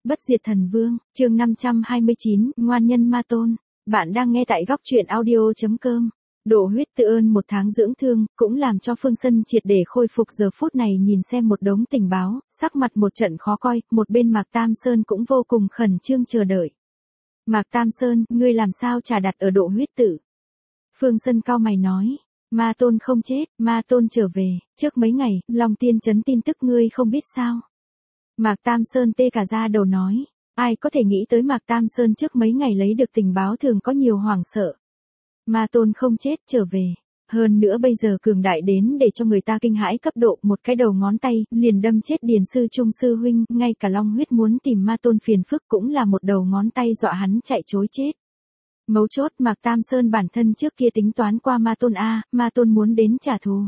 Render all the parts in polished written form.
Bất diệt thần vương, chương 529, ngoan nhân ma tôn. Bạn đang nghe tại góc truyện audio.com. Độ huyết tự ơn một tháng dưỡng thương, cũng làm cho Phương Sân triệt để khôi phục. Giờ phút này nhìn xem một đống tình báo, sắc mặt một trận khó coi, một bên Mạc Tam Sơn cũng vô cùng khẩn trương chờ đợi. Mạc Tam Sơn, ngươi làm sao trà đặt ở độ huyết tự? Phương Sân cau mày nói. Ma tôn không chết, ma tôn trở về, trước mấy ngày, Long Tiên Trấn tin tức ngươi không biết sao? Mạc Tam Sơn tê cả da đầu nói, ai có thể nghĩ tới Mạc Tam Sơn trước mấy ngày lấy được tình báo thường có nhiều hoảng sợ. Ma tôn không chết trở về, hơn nữa bây giờ cường đại đến để cho người ta kinh hãi cấp độ, một cái đầu ngón tay liền đâm chết Điền sư Trung sư huynh, ngay cả Long Huyết muốn tìm ma tôn phiền phức cũng là một đầu ngón tay dọa hắn chạy trối chết. Mấu chốt Mạc Tam Sơn bản thân trước kia tính toán qua ma tôn ma tôn muốn đến trả thù.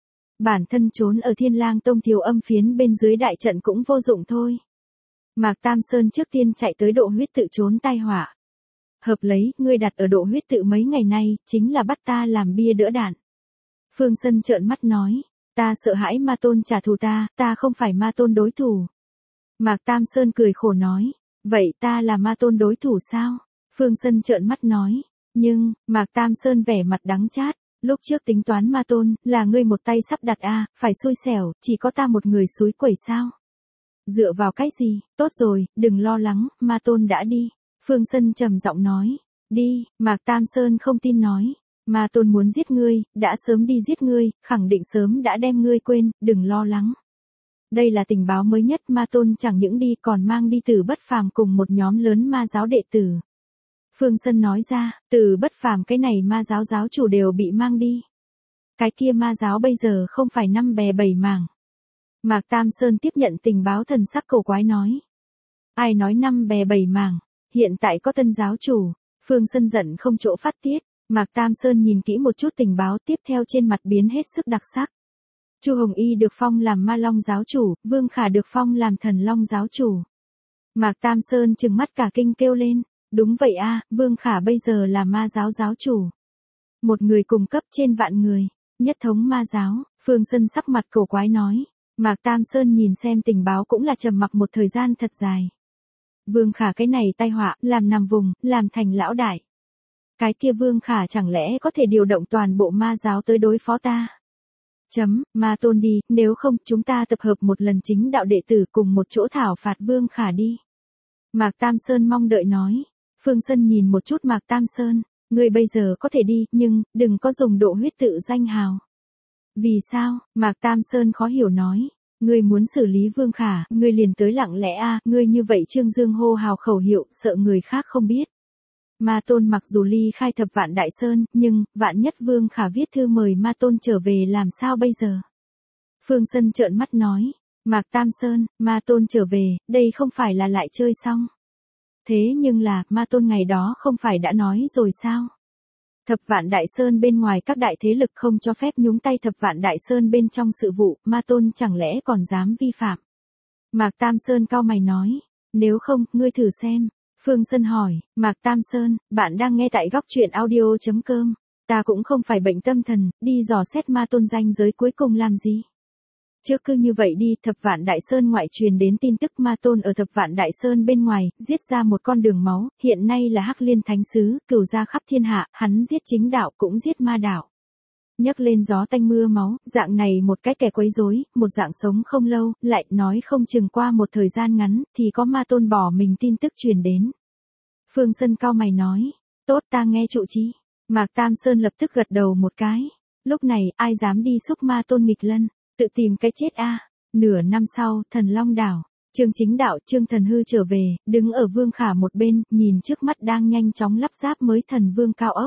Bản thân trốn ở Thiên Lang Tông Thiếu Âm phiến bên dưới đại trận cũng vô dụng thôi. Mạc Tam Sơn trước tiên chạy tới độ huyết tự trốn tai họa. Hợp lấy, ngươi đặt ở độ huyết tự mấy ngày nay, chính là bắt ta làm bia đỡ đạn. Phương Sân trợn mắt nói, ta sợ hãi ma tôn trả thù ta không phải ma tôn đối thủ. Mạc Tam Sơn cười khổ nói, vậy ta là ma tôn đối thủ sao? Phương Sân trợn mắt nói, nhưng, Mạc Tam Sơn vẻ mặt đắng chát. Lúc trước tính toán ma tôn, là ngươi một tay sắp đặt phải xui xẻo, chỉ có ta một người xúi quẩy sao? Dựa vào cái gì, tốt rồi, đừng lo lắng, ma tôn đã đi. Phương Sân trầm giọng nói, đi, Mạc Tam Sơn không tin nói, ma tôn muốn giết ngươi, đã sớm đi giết ngươi, khẳng định sớm đã đem ngươi quên, đừng lo lắng. Đây là tình báo mới nhất, ma tôn chẳng những đi còn mang đi Tử Bất Phàm cùng một nhóm lớn ma giáo đệ tử. Phương Sân nói ra, Từ Bất Phàm cái này ma giáo giáo chủ đều bị mang đi. Cái kia ma giáo bây giờ không phải năm bè bảy mảng. Mạc Tam Sơn tiếp nhận tình báo thần sắc cổ quái nói. Ai nói năm bè bảy mảng, hiện tại có tân giáo chủ. Phương Sân giận không chỗ phát tiết. Mạc Tam Sơn nhìn kỹ một chút tình báo tiếp theo trên mặt biến hết sức đặc sắc. Chu Hồng Y được phong làm ma long giáo chủ, Vương Khả được phong làm thần long giáo chủ. Mạc Tam Sơn trừng mắt cả kinh kêu lên. Đúng vậy Vương Khả bây giờ là ma giáo giáo chủ. Một người cùng cấp trên vạn người, nhất thống ma giáo. Phương Sân sắc mặt cổ quái nói. Mạc Tam Sơn nhìn xem tình báo cũng là trầm mặc một thời gian thật dài. Vương Khả cái này tai họa, làm nằm vùng, làm thành lão đại. Cái kia Vương Khả chẳng lẽ có thể điều động toàn bộ ma giáo tới đối phó ta? Ma tôn đi, nếu không chúng ta tập hợp một lần chính đạo đệ tử cùng một chỗ thảo phạt Vương Khả đi. Mạc Tam Sơn mong đợi nói. Phương Sân nhìn một chút Mạc Tam Sơn, ngươi bây giờ có thể đi, nhưng, đừng có dùng độ huyết tự danh hào. Vì sao? Mạc Tam Sơn khó hiểu nói, ngươi muốn xử lý Vương Khả, ngươi liền tới lặng lẽ ngươi như vậy trương dương hô hào khẩu hiệu, sợ người khác không biết. Ma tôn mặc dù ly khai Thập Vạn Đại Sơn, nhưng, vạn nhất Vương Khả viết thư mời ma tôn trở về làm sao bây giờ? Phương Sân trợn mắt nói, Mạc Tam Sơn, ma tôn trở về, đây không phải là lại chơi xong. Thế nhưng là, ma tôn ngày đó không phải đã nói rồi sao? Thập Vạn Đại Sơn bên ngoài các đại thế lực không cho phép nhúng tay Thập Vạn Đại Sơn bên trong sự vụ, ma tôn chẳng lẽ còn dám vi phạm? Mạc Tam Sơn cau mày nói, nếu không, ngươi thử xem. Phương Sân hỏi, Mạc Tam Sơn, bạn đang nghe tại góc truyện audio.com. Ta cũng không phải bệnh tâm thần, đi dò xét ma tôn danh giới cuối cùng làm gì? Trước cứ như vậy đi, Thập Vạn Đại Sơn ngoại truyền đến tin tức ma tôn ở Thập Vạn Đại Sơn bên ngoài, giết ra một con đường máu, hiện nay là Hắc Liên Thánh Sứ, cửu gia khắp thiên hạ, hắn giết chính đạo cũng giết ma đạo. Nhấc lên gió tanh mưa máu, dạng này một cái kẻ quấy rối, một dạng sống không lâu, lại nói không chừng qua một thời gian ngắn, thì có ma tôn bỏ mình tin tức truyền đến. Phương Sân cau mày nói, tốt ta nghe trụ chi. Mạc Tam Sơn lập tức gật đầu một cái. Lúc này, ai dám đi xúc ma tôn nghịch lân? Tự tìm cái chết Nửa năm sau, Thần Long Đảo, Trương Chính Đạo, Trương Thần Hư trở về, đứng ở Vương Khả một bên, nhìn trước mắt đang nhanh chóng lắp ráp mới Thần Vương cao ốc.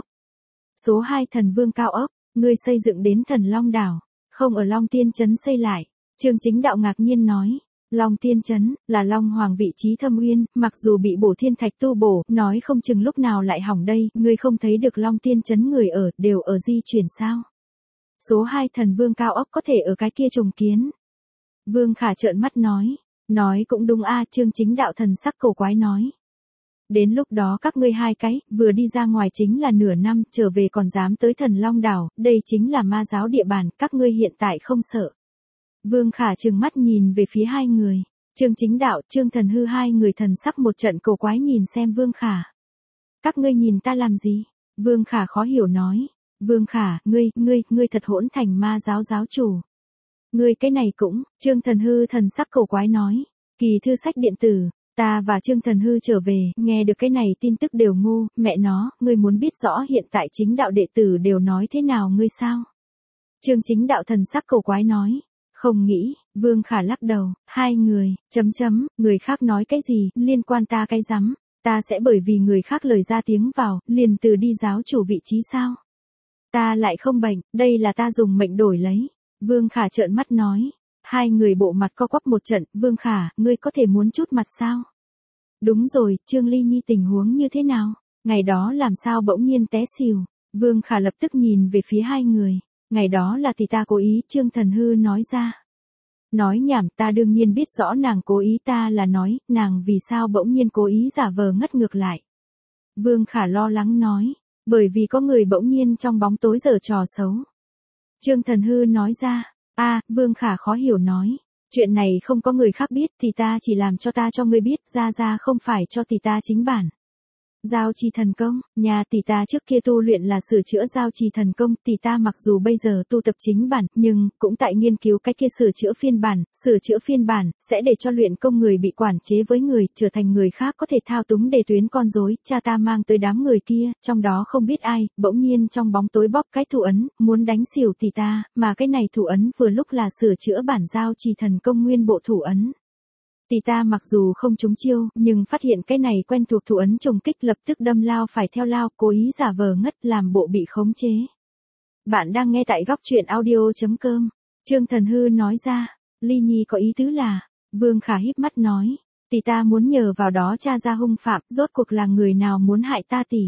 Số 2 Thần Vương cao ốc, ngươi xây dựng đến Thần Long Đảo, không ở Long Tiên Trấn xây lại. Trương Chính Đạo ngạc nhiên nói, Long Tiên Trấn, là Long Hoàng vị trí thâm uyên, mặc dù bị bổ thiên thạch tu bổ, nói không chừng lúc nào lại hỏng đây, ngươi không thấy được Long Tiên Trấn người ở, đều ở di chuyển sao? Số 2 Thần Vương cao ốc có thể ở cái kia trùng kiến. Vương Khả trợn mắt nói cũng đúng Trương Chính Đạo thần sắc cổ quái nói. Đến lúc đó các ngươi hai cái, vừa đi ra ngoài chính là nửa năm, trở về còn dám tới Thần Long Đảo, đây chính là ma giáo địa bàn, các ngươi hiện tại không sợ. Vương Khả trừng mắt nhìn về phía hai người. Trương Chính Đạo, Trương Thần Hư hai người thần sắc một trận cổ quái nhìn xem Vương Khả. Các ngươi nhìn ta làm gì? Vương Khả khó hiểu nói. Vương Khả, ngươi thật hỗn thành ma giáo giáo chủ. Ngươi cái này cũng, Trương Thần Hư thần sắc cổ quái nói. Kỳ thư sách điện tử, ta và Trương Thần Hư trở về, nghe được cái này tin tức đều ngu, mẹ nó, ngươi muốn biết rõ hiện tại chính đạo đệ tử đều nói thế nào ngươi sao? Trương Chính Đạo thần sắc cổ quái nói. Không nghĩ, Vương Khả lắc đầu, hai người, người khác nói cái gì, liên quan ta cái rắm, ta sẽ bởi vì người khác lời ra tiếng vào, liền từ đi giáo chủ vị trí sao? Ta lại không bệnh, đây là ta dùng mệnh đổi lấy. Vương Khả trợn mắt nói. Hai người bộ mặt co quắp một trận, Vương Khả, ngươi có thể muốn chút mặt sao? Đúng rồi, Trương Ly Nhi tình huống như thế nào? Ngày đó làm sao bỗng nhiên té xỉu? Vương Khả lập tức nhìn về phía hai người. Ngày đó là thì ta cố ý, Trương Thần Hư nói ra. Nói nhảm, ta đương nhiên biết rõ nàng cố ý, ta là nói, nàng vì sao bỗng nhiên cố ý giả vờ ngất ngược lại. Vương Khả lo lắng nói, bởi vì có người bỗng nhiên trong bóng tối giở trò xấu. Trương Thần Hư nói ra, Vương Khả khó hiểu nói, chuyện này không có người khác biết thì ta chỉ làm cho ta cho ngươi biết, ra không phải cho thì ta chính bản. Giao trì thần công, nhà tỷ ta trước kia tu luyện là sửa chữa giao trì thần công, tỷ ta mặc dù bây giờ tu tập chính bản, nhưng cũng tại nghiên cứu cái kia sửa chữa phiên bản, sẽ để cho luyện công người bị quản chế với người, trở thành người khác có thể thao túng để tuyến con rối, cha ta mang tới đám người kia, trong đó không biết ai, bỗng nhiên trong bóng tối bóp cái thủ ấn, muốn đánh xỉu tỷ ta, mà cái này thủ ấn vừa lúc là sửa chữa bản giao trì thần công nguyên bộ thủ ấn. Tỷ ta mặc dù không trúng chiêu, nhưng phát hiện cái này quen thuộc thủ ấn trùng kích lập tức đâm lao phải theo lao, cố ý giả vờ ngất làm bộ bị khống chế. Bạn đang nghe tại góc truyện audio.com. Trương Thần Hư nói ra, Ly Nhi có ý tứ là, Vương Khả híp mắt nói, tỷ ta muốn nhờ vào đó tra ra hung phạm, rốt cuộc là người nào muốn hại ta tỷ.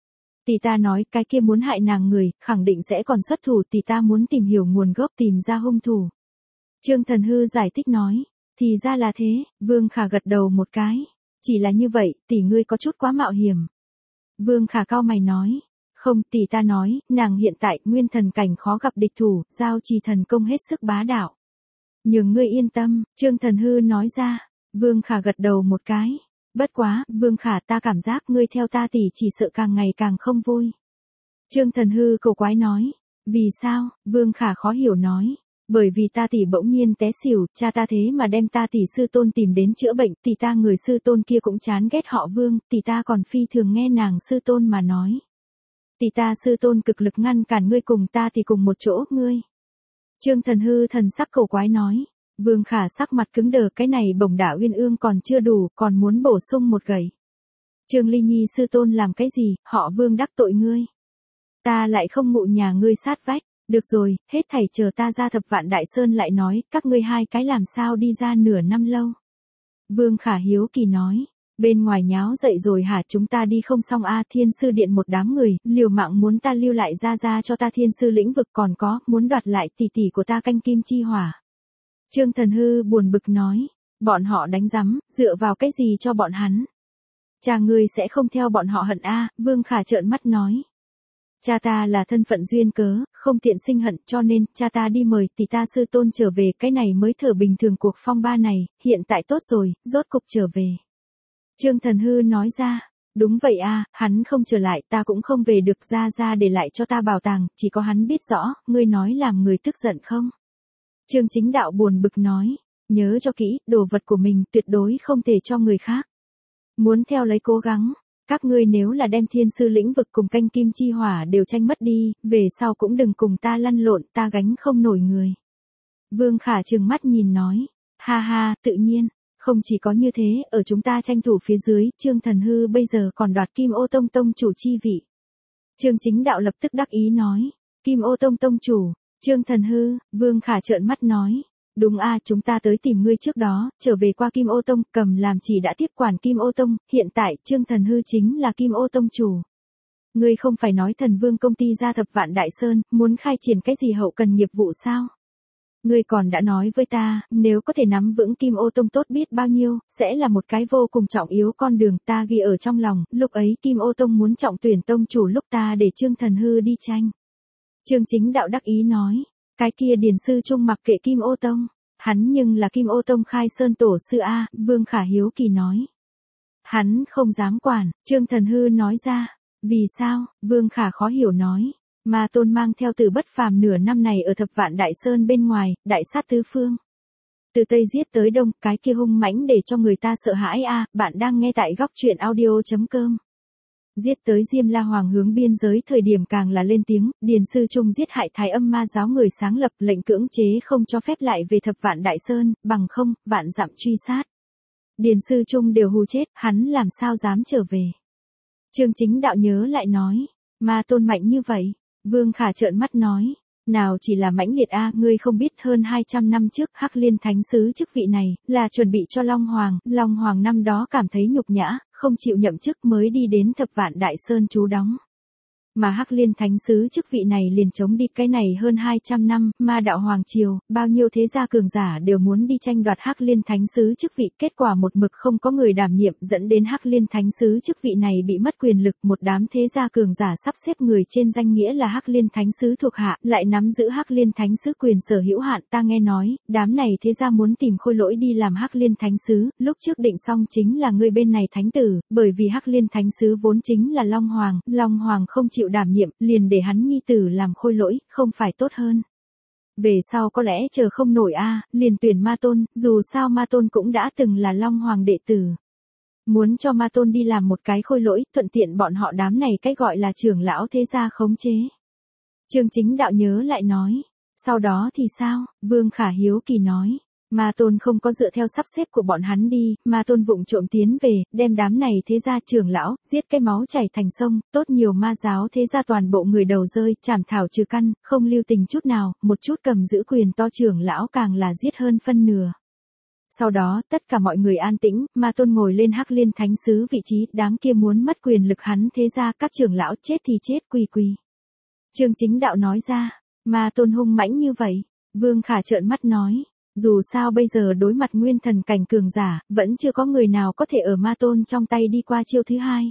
Tỷ ta nói cái kia muốn hại nàng người, khẳng định sẽ còn xuất thủ, tỷ ta muốn tìm hiểu nguồn gốc tìm ra hung thủ. Trương Thần Hư giải thích nói. Thì ra là thế, Vương Khả gật đầu một cái. Chỉ là như vậy, tỷ ngươi có chút quá mạo hiểm. Vương Khả cau mày nói. Không, tỷ ta nói, nàng hiện tại nguyên thần cảnh khó gặp địch thủ, giao trì thần công hết sức bá đạo. Nhưng ngươi yên tâm, Trương Thần Hư nói ra. Vương Khả gật đầu một cái. Bất quá, Vương Khả ta cảm giác ngươi theo ta tỷ chỉ sợ càng ngày càng không vui. Trương Thần Hư cổ quái nói. Vì sao? Vương Khả khó hiểu nói. Bởi vì ta tỷ bỗng nhiên té xỉu, cha ta thế mà đem ta tỷ sư tôn tìm đến chữa bệnh, tỷ ta người sư tôn kia cũng chán ghét họ Vương, tỷ ta còn phi thường nghe nàng sư tôn mà nói. Tỷ ta sư tôn cực lực ngăn cản ngươi cùng ta tỷ cùng một chỗ, ngươi. Trương Thần Hư thần sắc cổ quái nói. Vương Khả sắc mặt cứng đờ, cái này bổng đả uyên ương còn chưa đủ, còn muốn bổ sung một gậy. Trương Ly Nhi sư tôn làm cái gì, họ Vương đắc tội ngươi. Ta lại không ngụ nhà ngươi sát vách. Được rồi, hết thảy chờ ta ra Thập Vạn Đại Sơn lại nói, các ngươi hai cái làm sao đi ra nửa năm lâu. Vương Khả hiếu kỳ nói, bên ngoài nháo dậy rồi hả, chúng ta đi không xong Thiên sư điện một đám người, liều mạng muốn ta lưu lại ra cho ta thiên sư lĩnh vực, còn có, muốn đoạt lại tỷ tỷ của ta canh kim chi hỏa. Trương Thần Hư buồn bực nói, bọn họ đánh rắm, dựa vào cái gì cho bọn hắn. Cha ngươi sẽ không theo bọn họ hận Vương Khả trợn mắt nói. Cha ta là thân phận duyên cớ, không tiện sinh hận, cho nên, cha ta đi mời tỷ ta sư tôn trở về, cái này mới thở bình thường cuộc phong ba này, hiện tại tốt rồi, rốt cục trở về. Trương Thần Hư nói ra, đúng vậy hắn không trở lại, ta cũng không về được, ra để lại cho ta bảo tàng, chỉ có hắn biết rõ, ngươi nói làm người tức giận không? Trương Chính Đạo buồn bực nói, nhớ cho kỹ, đồ vật của mình tuyệt đối không thể cho người khác. Muốn theo lấy cố gắng. Các ngươi nếu là đem thiên sư lĩnh vực cùng canh kim chi hỏa đều tranh mất đi, về sau cũng đừng cùng ta lăn lộn, ta gánh không nổi người. Vương Khả trừng mắt nhìn nói, ha, tự nhiên, không chỉ có như thế, ở chúng ta tranh thủ phía dưới, Trương Thần Hư bây giờ còn đoạt Kim Ô Tông tông chủ chi vị. Trương Chính Đạo lập tức đắc ý nói, Kim Ô Tông tông chủ, Trương Thần Hư, Vương Khả trợn mắt nói. Đúng chúng ta tới tìm ngươi trước đó, trở về qua Kim Ô Tông, cầm làm chỉ đã tiếp quản Kim Ô Tông, hiện tại Trương Thần Hư chính là Kim Ô Tông chủ. Ngươi không phải nói Thần Vương công ty ra Thập Vạn Đại Sơn, muốn khai triển cái gì hậu cần nghiệp vụ sao? Ngươi còn đã nói với ta, nếu có thể nắm vững Kim Ô Tông tốt biết bao nhiêu, sẽ là một cái vô cùng trọng yếu con đường, ta ghi ở trong lòng, lúc ấy Kim Ô Tông muốn trọng tuyển tông chủ lúc ta để Trương Thần Hư đi tranh. Trương Chính Đạo đắc ý nói. Cái kia điền sư trung mặc kệ Kim Ô Tông. Hắn nhưng là Kim Ô Tông khai sơn tổ sư A, Vương Khả hiếu kỳ nói. Hắn không dám quản, Trương Thần Hư nói ra. Vì sao? Vương Khả khó hiểu nói. Ma Tôn mang theo Từ Bất Phàm nửa năm này ở Thập Vạn Đại Sơn bên ngoài, đại sát tứ phương. Từ Tây giết tới Đông, cái kia hung mãnh để cho người ta sợ hãi a. Bạn đang nghe tại góc truyện audio.com. Giết tới Diêm La Hoàng hướng biên giới thời điểm càng là lên tiếng, Điền Sư Trung giết hại Thái Âm Ma giáo người sáng lập lệnh cưỡng chế không cho phép lại về Thập Vạn Đại Sơn, bằng không, vạn dặm truy sát. Điền Sư Trung đều hù chết, hắn làm sao dám trở về. Trương Chính Đạo nhớ lại nói, Ma Tôn mạnh như vậy. Vương Khả trợn mắt nói, nào chỉ là mãnh liệt a, ngươi không biết hơn 200 năm trước Hắc Liên Thánh Sứ chức vị này, là chuẩn bị cho Long Hoàng năm đó cảm thấy nhục nhã, không chịu nhậm chức mới đi đến Thập Vạn Đại Sơn trú đóng. Mà Hắc Liên Thánh Sứ chức vị này liền chống đi cái này hơn 200 năm, Ma Đạo Hoàng Triều, bao nhiêu thế gia cường giả đều muốn đi tranh đoạt Hắc Liên Thánh Sứ chức vị, kết quả một mực không có người đảm nhiệm dẫn đến Hắc Liên Thánh Sứ chức vị này bị mất quyền lực, một đám thế gia cường giả sắp xếp người trên danh nghĩa là Hắc Liên Thánh Sứ thuộc hạ, lại nắm giữ Hắc Liên Thánh Sứ quyền sở hữu hạn, ta nghe nói, đám này thế gia muốn tìm Khôi Lỗi đi làm Hắc Liên Thánh Sứ, lúc trước định xong chính là người bên này thánh tử, bởi vì Hắc Liên Thánh Sứ vốn chính là Long Hoàng không chịu đảm nhiệm, liền để hắn nhi tử làm Khôi Lỗi, không phải tốt hơn. Về sau có lẽ chờ không nổi a, liền tuyển Ma Tôn, dù sao Ma Tôn cũng đã từng là Long Hoàng đệ tử. Muốn cho Ma Tôn đi làm một cái Khôi Lỗi, thuận tiện bọn họ đám này cách gọi là trưởng lão thế gia khống chế. Trương Chính Đạo nhớ lại nói, sau đó thì sao? Vương Khả hiếu kỳ nói. Ma Tôn không có dựa theo sắp xếp của bọn hắn đi, Ma Tôn vụng trộm tiến về, đem đám này thế gia trưởng lão, giết cái máu chảy thành sông, tốt nhiều ma giáo thế gia toàn bộ người đầu rơi, chảm thảo trừ căn, không lưu tình chút nào, một chút cầm giữ quyền to trưởng lão càng là giết hơn phân nửa. Sau đó, tất cả mọi người an tĩnh, Ma Tôn ngồi lên Hắc Liên Thánh Sứ vị trí, đám kia muốn mất quyền lực hắn thế gia, các trưởng lão chết thì chết quỳ. Trương Chính Đạo nói ra, Ma Tôn hung mãnh như vậy, Vương Khả trợn mắt nói. Dù sao bây giờ đối mặt nguyên thần cảnh cường giả, vẫn chưa có người nào có thể ở Ma Tôn trong tay đi qua chiêu thứ hai.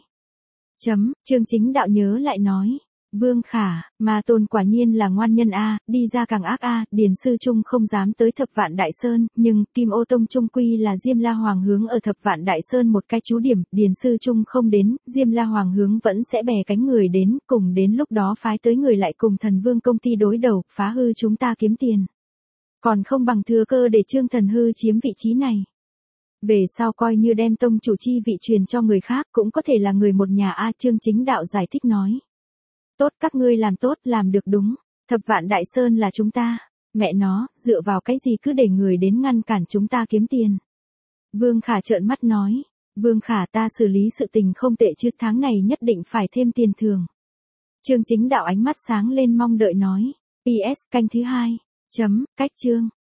Trương Chính Đạo nhớ lại nói. Vương Khả, Ma Tôn quả nhiên là ngoan nhân a, đi ra càng ác a, Điền Sư Trung không dám tới Thập Vạn Đại Sơn, nhưng Kim Ô Tông trung quy là Diêm La Hoàng hướng ở Thập Vạn Đại Sơn một cái trú điểm, Điền Sư Trung không đến, Diêm La Hoàng hướng vẫn sẽ bè cánh người đến, cùng đến lúc đó phái tới người lại cùng Thần Vương công ty đối đầu, phá hư chúng ta kiếm tiền. Còn không bằng thừa cơ để Trương Thần Hư chiếm vị trí này. Về sau coi như đem tông chủ chi vị truyền cho người khác cũng có thể là người một nhà a. Trương Chính Đạo giải thích nói. Tốt, các ngươi làm tốt, làm được đúng. Thập Vạn Đại Sơn là chúng ta. Mẹ nó, dựa vào cái gì cứ để người đến ngăn cản chúng ta kiếm tiền. Vương Khả trợn mắt nói. Vương Khả, ta xử lý sự tình không tệ chứ, tháng này nhất định phải thêm tiền thưởng. Trương Chính Đạo ánh mắt sáng lên mong đợi nói. PS, canh thứ 2. Cách chương.